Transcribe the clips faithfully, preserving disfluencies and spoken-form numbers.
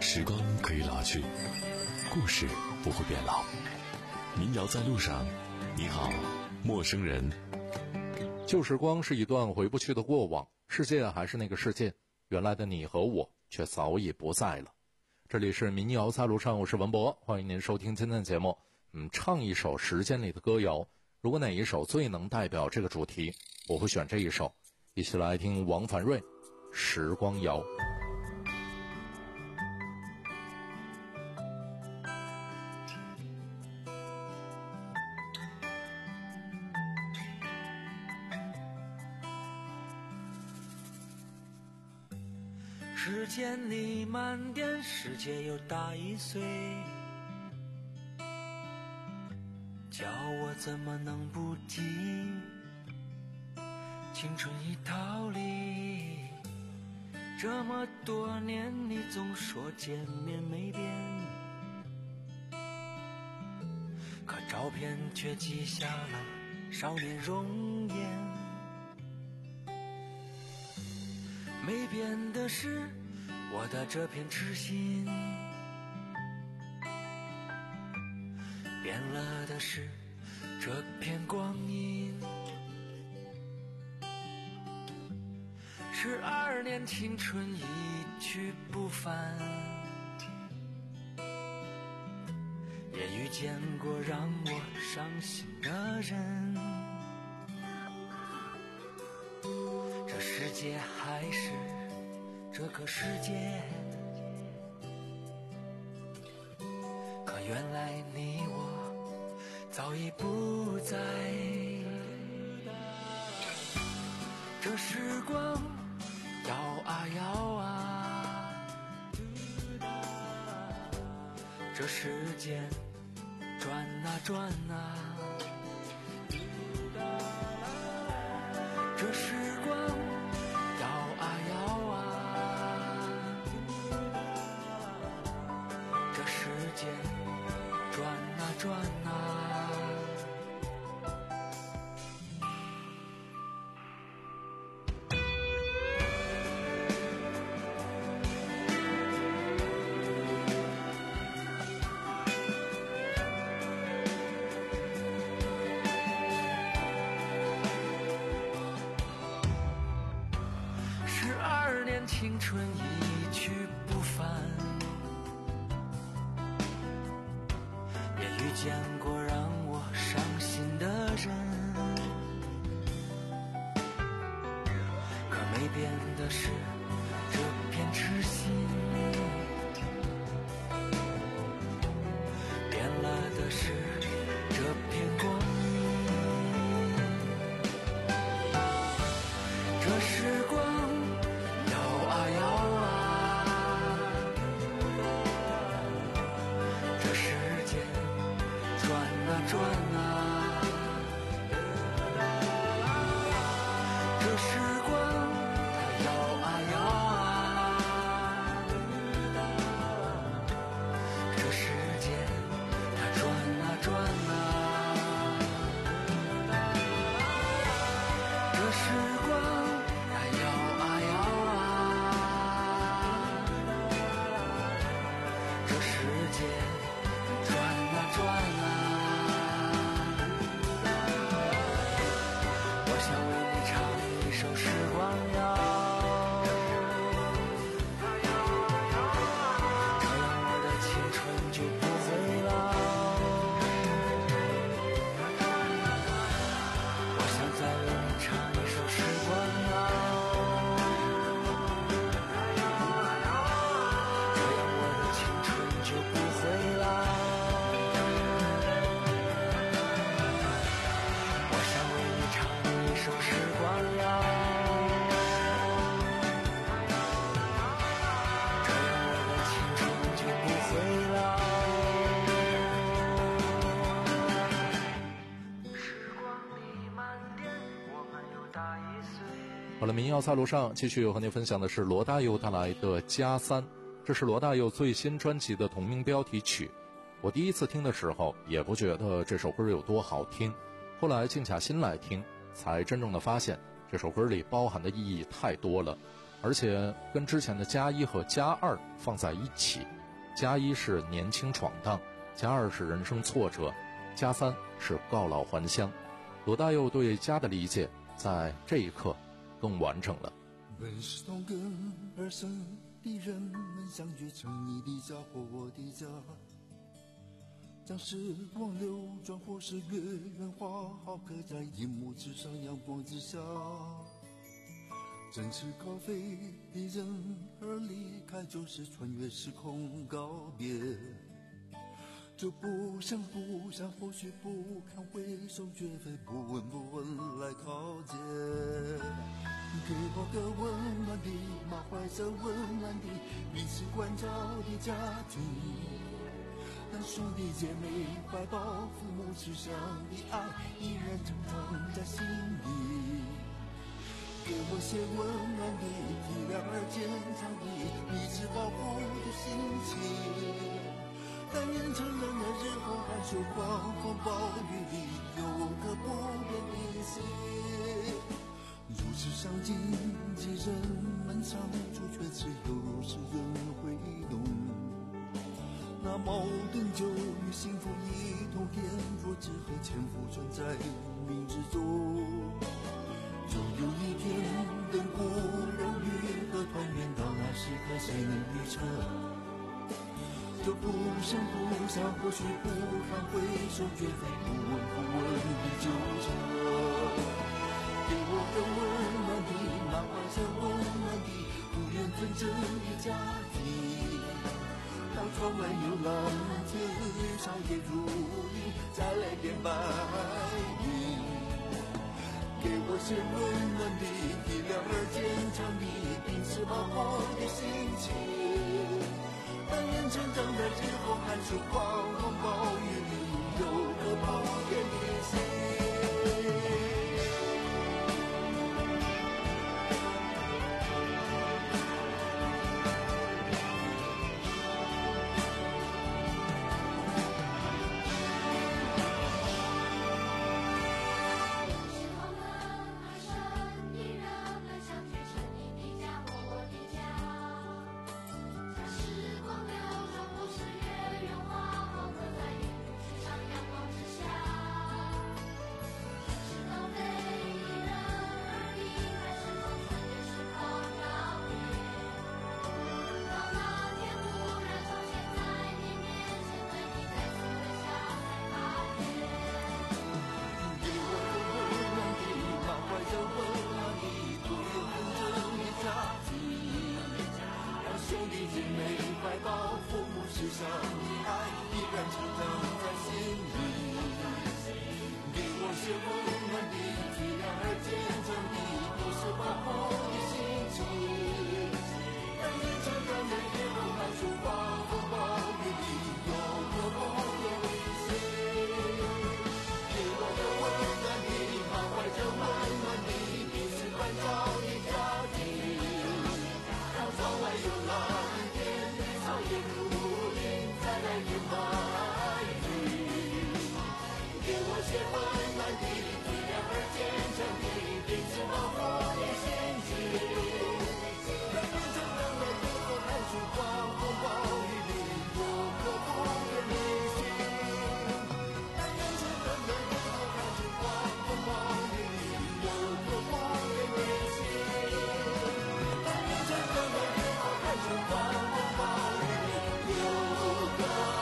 时光可以老去，故事不会变老。民谣在路上，你好，陌生人。 旧时光是一段回不去的过往，世界还是那个世界，原来的你和我却早已不在了。这里是民谣在路上，我是文博，欢迎您收听今天的节目。嗯，唱一首时间里的歌谣，如果哪一首最能代表这个主题，我会选这一首。一起来听王凡瑞《时光谣》。 时间里慢点，世界又大一岁，叫我怎么能不记？青春已逃离，这么多年你总说见面没变，可照片却记下了少年容颜。没变的是我的这片痴心，变了的是这片光阴。十二年青春一去不返，也遇见过让我伤心的人。这世界还是这个世界，可原来你我早已不在。这时光摇啊摇啊，这时间转啊转啊，这时光摇啊摇啊，这时间转啊转啊。青春一去不返，也遇见过让我伤心的人，可没变的是这片痴心，变了的是这片光阴。这时光摇啊摇啊，这时间转啊转啊，这时光它摇啊摇啊，这时间它转啊转啊，这时光好了，民谣在路上继续和您分享的是罗大佑带来的《加三》，这是罗大佑最新专辑的同名标题曲。我第一次听的时候也不觉得这首歌有多好听，后来静下心来听，才真正的发现这首歌里包含的意义太多了，而且跟之前的加一和加二放在一起， 加一是年轻闯荡，加二是人生挫折，加三是告老还乡。罗大佑对家的理解在这一刻更完整了。 本是同根而生的人们相聚成你的家或我的家，将时光流转或是月圆花好刻在银幕之上阳光之下，正是高飞的人而离开，就是穿越时空告别。这不声不响，或许不堪回首，绝非不闻不问来靠近。给我个温暖的满怀着温暖的彼此关照的家庭，让兄弟姐妹怀抱父母慈祥的爱依然成长在心里。给我些温暖的体谅而坚强的彼此保护的心情，但愿成长的日后寒暑狂风暴雨里有个不变的心。如此上进的人们相处，却只有世人会懂。那矛盾就与幸福一同点着，只和潜伏存在无名之中。终有一天等故人愈合团圆，到那时刻谁能预测？这不声不响，或许不堪回首，绝非不闻不问的纠缠。给我个温暖的满怀着温暖的不愿纷争的家庭，当窗外有蓝天，长夜如影，再来点白云。给我些温暖的体谅而坚强的彼此保护的心情，但愿成长的日后寒暑狂风暴雨里有个不变的心。世上的爱依然成长在心里，给我些温暖的体谅而坚强的彼此保护的心情，但愿成长的日后寒暑狂风暴雨里有个不变的心。给我个温暖的满怀着温暖的彼此关照的家庭，让窗外有蓝天，草叶如再来点白云。给我些温暖的体谅而坚强的彼此保护的心情，让成长的日后寒暑狂风暴雨里有个不变的心。但愿成长的日后寒暑狂风暴雨里有个不变的心。但愿成长的日后寒暑狂风暴雨里有个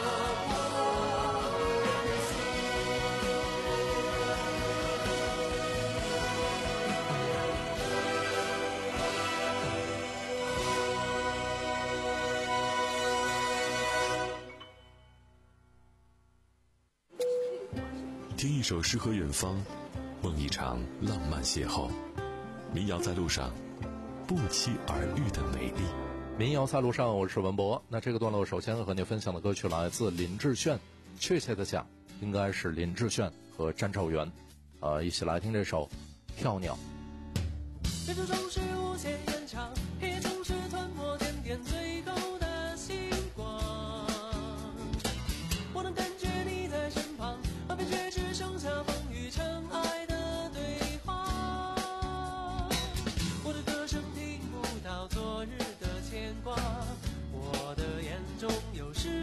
听一首诗和远方，梦一场浪漫邂逅。民谣在路上，不期而遇的美丽。 民谣在路上，我是文博。那这个段落首先和你分享的歌曲来自林志炫，确切的讲应该是林志炫和张兆元，呃，一起来听这首《跳鸟》。 人生总是无限延长，也总是吞没点点最后的星光。我能感觉你在身旁，耳边却只剩下风雨尘埃的对话。我的歌声听不到昨日的牵挂，我的眼中有时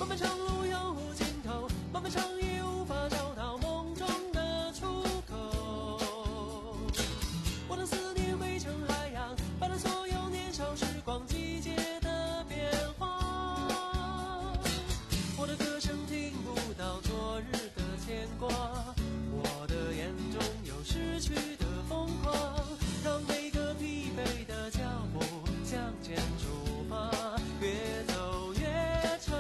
漫漫长路有无尽头，漫漫长夜无法找到梦中的出口。我的思念汇成海洋，把它所有年少时光季节的变化。我的歌声听不到昨日的牵挂，我的眼中有失去的疯狂，让每个疲惫的脚步向前出发，越走越长。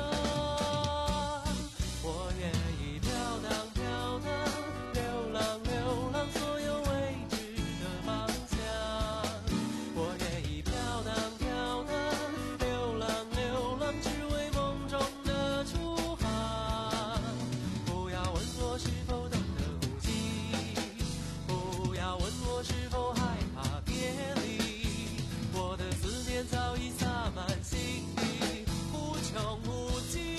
我愿意飘荡飘荡，流浪流浪所有未知的方向。我愿意飘荡飘荡，流浪流浪，只为梦中的出航。不要问我是否懂得呼吸，不要问我是否害怕别离，我的思念早已洒满心底，无穷无尽。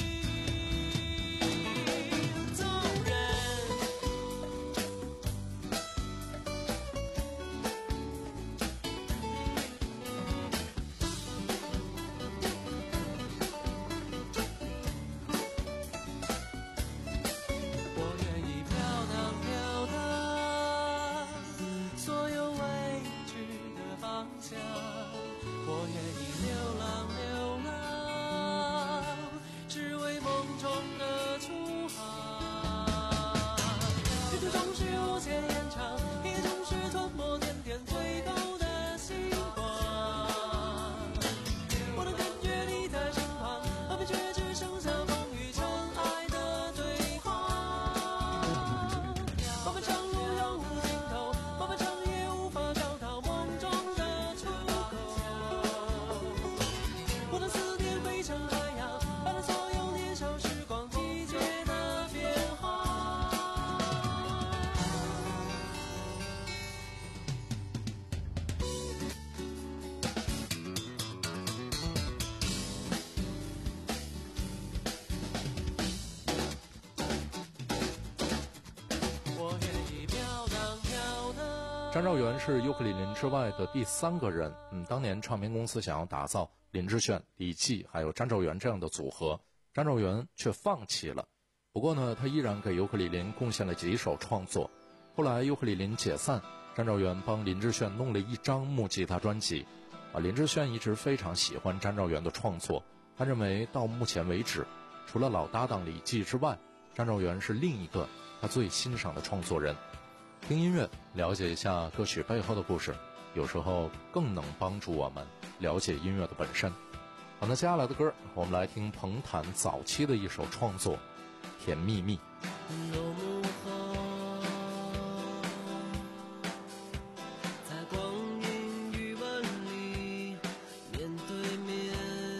纵然我愿意飘荡飘荡，所有未知的方向。我愿意流浪流浪，只为梦中的出航。旅途总是无限延长，也总是吞没点点最后的星光。我能感觉你在身旁，耳边却只剩下风雨尘埃的对话。漫漫长路有无尽头，漫漫长夜无法找到梦中的出口。我的思念汇成海洋，把它所有年少时光季节的变化。我愿意飘荡飘荡。 张兆元是尤克里林之外的第三个人。嗯，当年唱片公司想要打造林志炫、李记还有张兆元这样的组合，张兆元却放弃了。不过呢，他依然给尤克里林贡献了几首创作。后来尤克里林解散，张兆元帮林志炫弄了一张木吉他专辑。啊，林志炫一直非常喜欢张兆元的创作，他认为到目前为止，除了老搭档李记之外，张兆元是另一个他最欣赏的创作人。听音乐，了解一下歌曲背后的故事，有时候更能帮助我们了解音乐的本身。好，那接下来的歌，我们来听彭坦早期的一首创作《甜蜜蜜》。 落幕后，在光阴余温里面对面，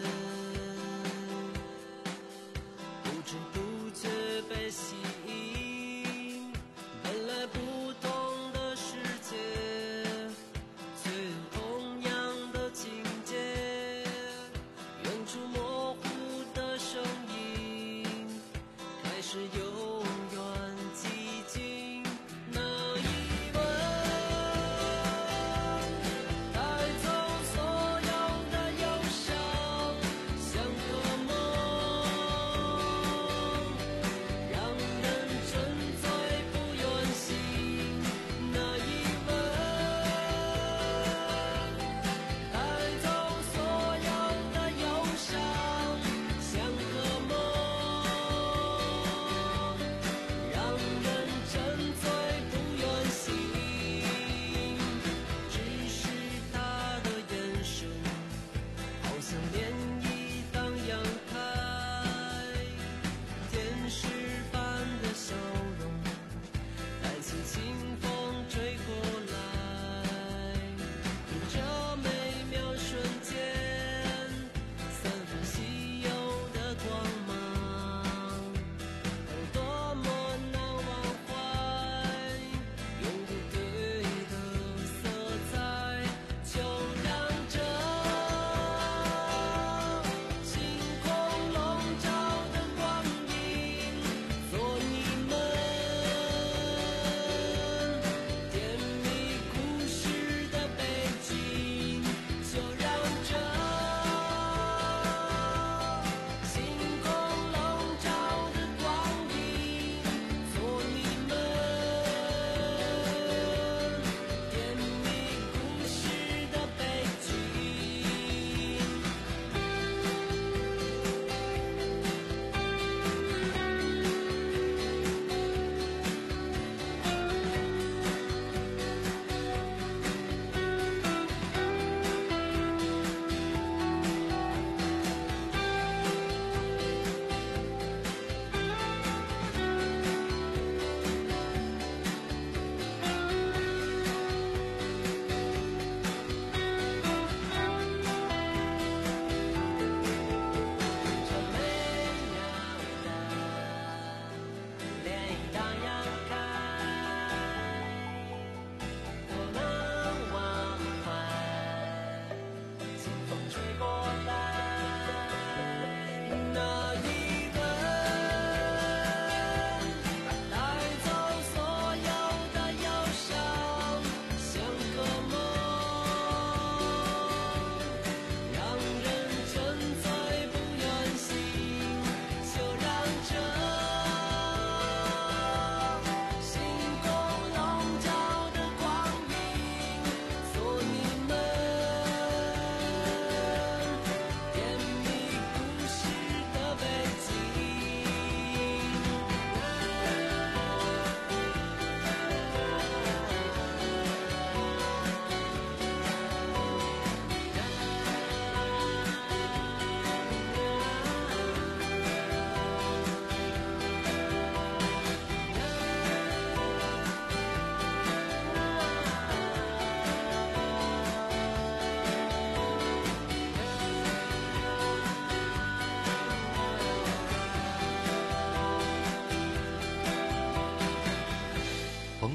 不知不觉被吸引，本来不同的世界，却有同样的情节，远处模糊的声音开始永远寂静。那一吻带走所有的忧伤，像个梦，让人沉醉不愿醒。那一吻带走所有的忧伤，像个梦，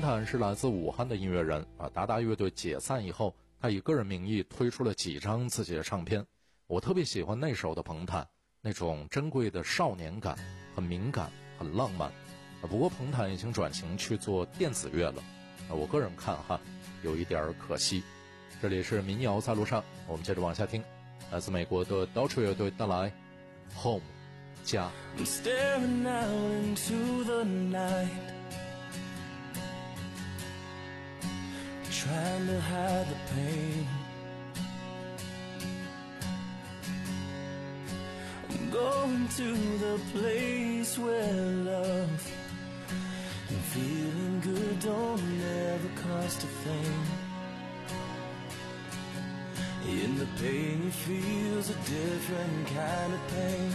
坦是来自武汉的音乐人啊，达达乐队解散以后，他以个人名义推出了几张自己的唱片。我特别喜欢那时候的彭坦，那种珍贵的少年感，很敏感，很浪漫。啊，不过彭坦已经转型去做电子乐了，啊，我个人看哈，有一点可惜。这里是民谣在路上，我们接着往下听，来自美国的 Dolce 乐队带来 Home 家。 I'm staring out into the night, trying to hide the pain. I'm going to the place where love and feeling good don't ever cost a thing. In the pain you feel's a different kind of pain.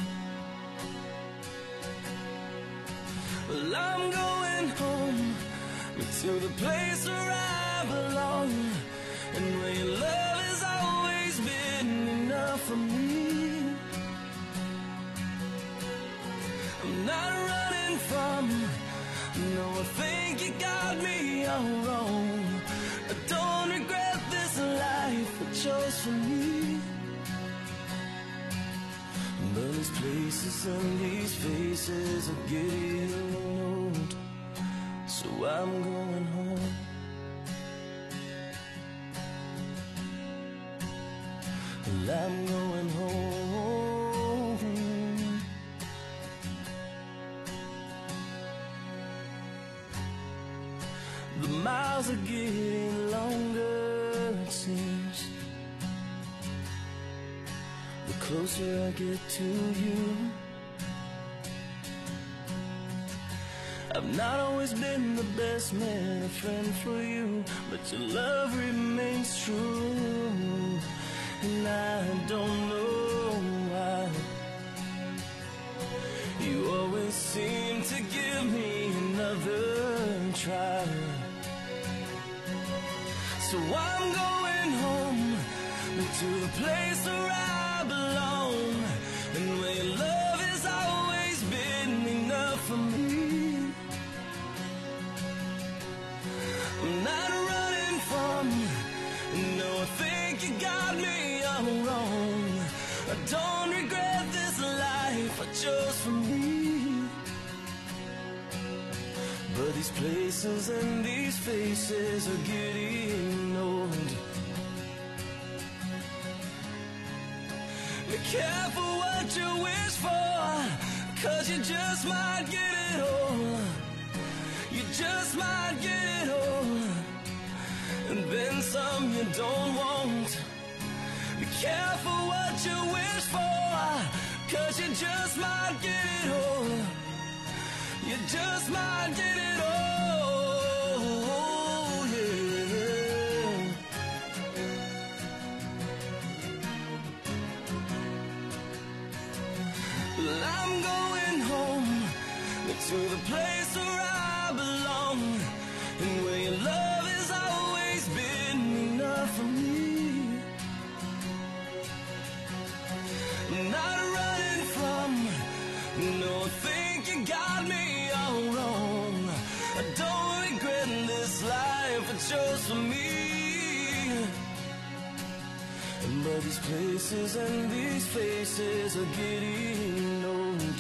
Well, I'm going home to the place where I belong, and where your love has always been enough for me. I'm not running from, no, I think you got me all wrong. I don't regret this life I chose for me. But these places and these faces are getting old, so I'm going home. Well, I'm going home. The miles are getting longer, it seems, the closer I get to you. I've not always been the best man, a friend for you, but your love remains true, and I don't know why. You always seem to give me another try. So I'm going home to the place where I belong, and where your love has always been enough for me. I'm not running from, no, I think you got me all wrong. I don't regret this life I chose for me. But these places and these faces are getting old. Be careful what you wish for, 'cause you just might get it all. You just might get it all, and then some you don't want. Be careful what you wish for, 'cause you just might get it all. You just might get it all, yeah. Well, I'm going home to the place where I belong, and where your love has always been enough for me. I'm not running from, no, I think you got me all wrong. I don't regret this life I chose for me. But these places and these faces are getting old.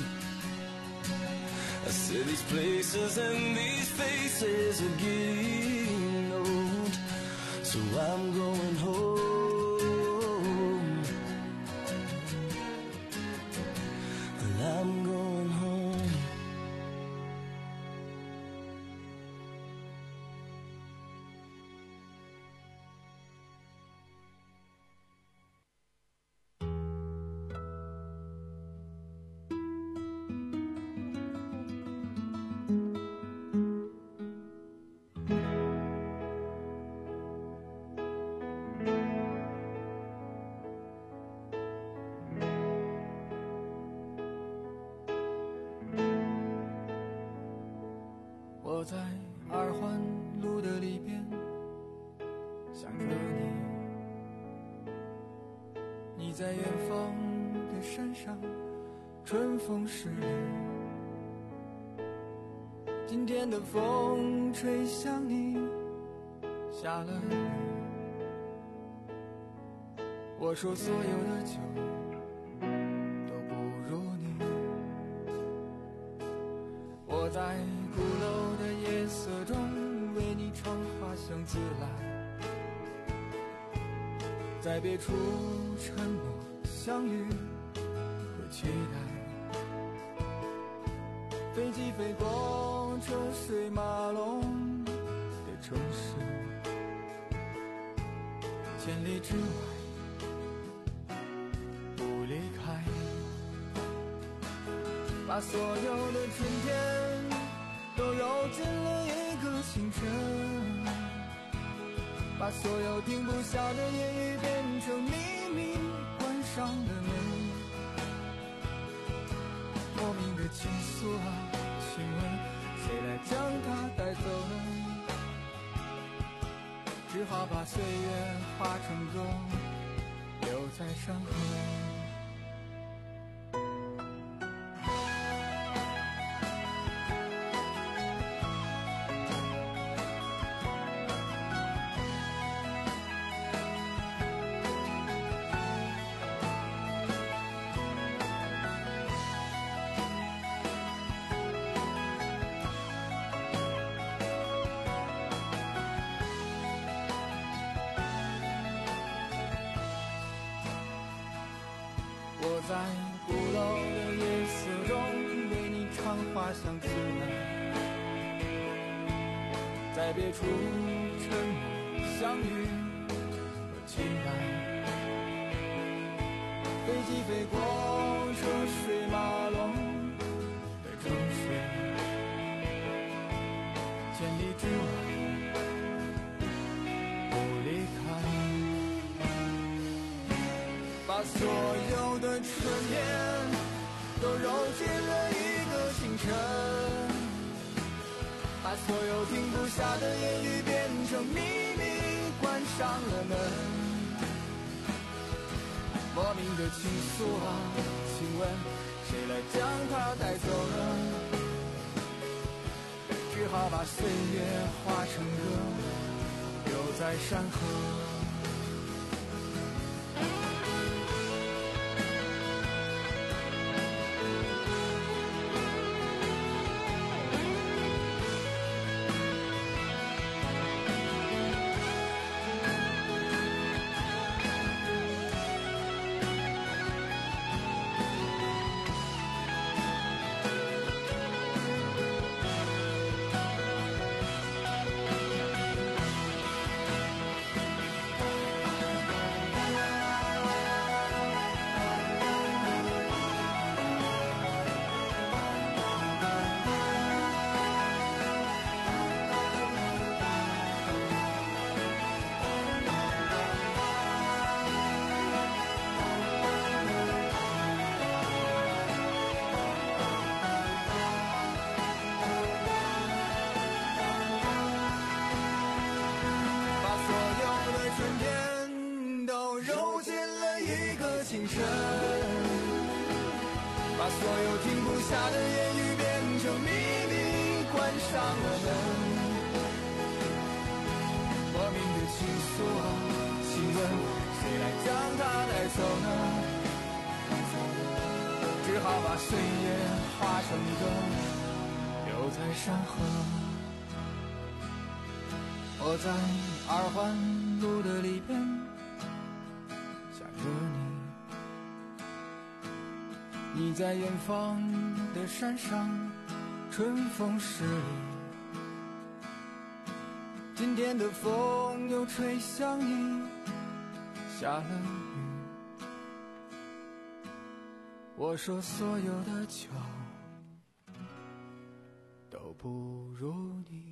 I said these places and these faces are getting old, so I'm going home. Well, I'm going home. 我在二环路的里边想着你，你在远方的山上，春风十里。 今天的风吹向你，下了雨。我说所有的酒都不如你。我在鼓楼的夜色中为你唱花香自来，在别处沉默相遇和期待。飞机飞过车水马龙的城市，千里之外不离开。把所有的春天都揉进了一个清晨，把所有停不下的言语变成秘密，关上了门。莫名的情愫啊，请问谁来将它带走呢？只好把岁月化成歌，留在山河。我在鼓楼的夜色中为你唱花香自来，在别处沉默相遇和期待。飞机飞过车水马龙的城市，千里之外不离开。把所有的春天都揉进了一个清晨，把所有停不下的言语变成秘密，关上了门。莫名的情愫啊，请问谁来将它带走呢？只好把岁月化成歌，留在山河。把所有停不下的言语变成秘密，关上了门。莫名的情愫啊，请问谁来将它带走呢？只好把岁月化成歌，留在山河。我在二环路的里边想着你，你在远方的山上，春风十里。今天的风又吹向你，下了雨。我说所有的酒都不如你。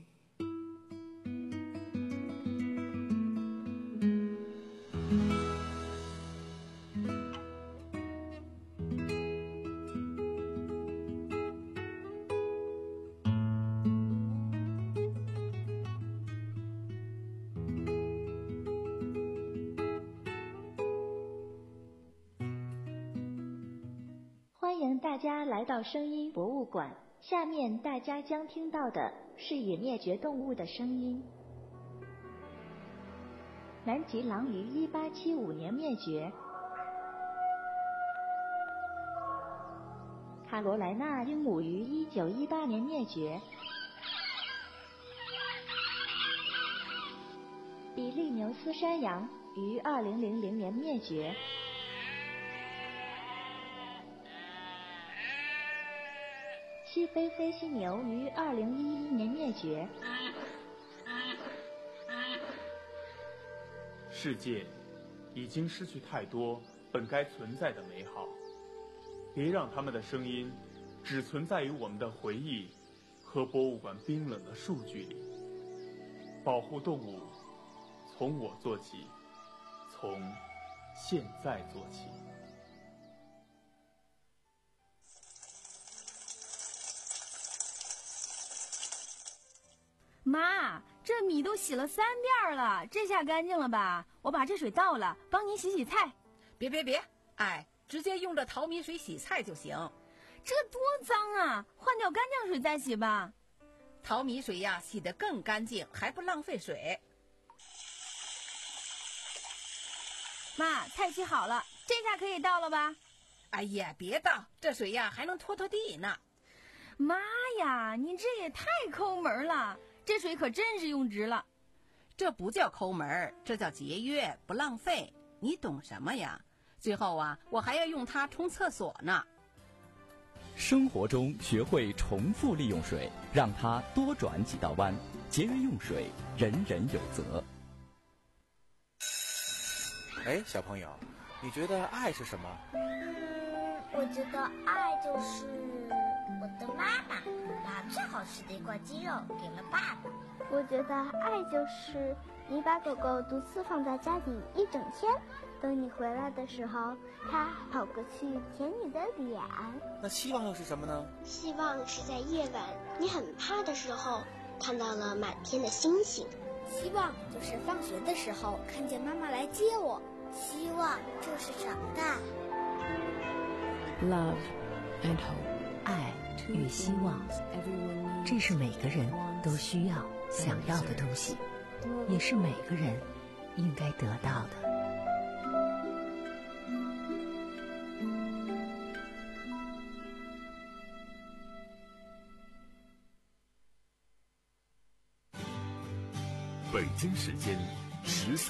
欢迎大家来到声音博物馆， 下面大家将听到的是已灭绝动物的声音。南极狼于一八七五年灭绝，卡罗莱纳鹦鹉于一九一八年灭绝，比利牛斯山羊于二零零零年灭绝，西非飞犀牛于二零一一年灭绝。 世界已经失去太多本该存在的美好，别让他们的声音只存在于我们的回忆和博物馆冰冷的数据里。保护动物，从我做起，从现在做起。 妈，这米都洗了三遍了，这下干净了吧？我把这水倒了，帮你洗洗菜。 别别别，哎，直接用这淘米水洗菜就行。 这多脏啊，换掉干净水再洗吧。 淘米水呀，洗得更干净，还不浪费水。 妈，菜洗好了，这下可以倒了吧？ 哎呀，别倒，这水呀还能拖拖地呢。 妈呀，你这也太抠门了，这水可真是用值了。 这不叫抠门，这叫节约，不浪费。你懂什么呀？最后啊，我还要用它冲厕所呢。 生活中学会重复利用水，让它多转几道弯，节约用水，人人有责。 哎，小朋友，你觉得爱是什么？ 嗯，我觉得爱就是我的妈妈把最好吃的一块鸡肉给了爸爸。 我觉得爱就是你把狗狗独自放在家里一整天，等你回来的时候，它跑过去舔你的脸。 那希望又是什么呢？ 希望是在夜晚你很怕的时候，看到了满天的星星。 希望就是放学的时候看见妈妈来接我。 希望就是长大。 Love and hope， 爱与希望，这是每个人都需要、想要的东西，也是每个人应该得到的。 北京时间十三。